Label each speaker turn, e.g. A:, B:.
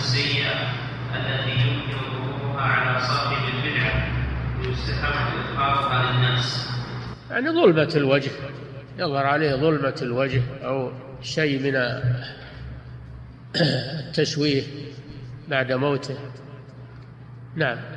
A: السيئة التي يمكن ظهورها على صاحب البدعة ويستحب إظهارها للناس.
B: يعني ظلمة الوجه، يظهر عليه ظلمة الوجه أو شيء من التشويه بعد موته. نعم.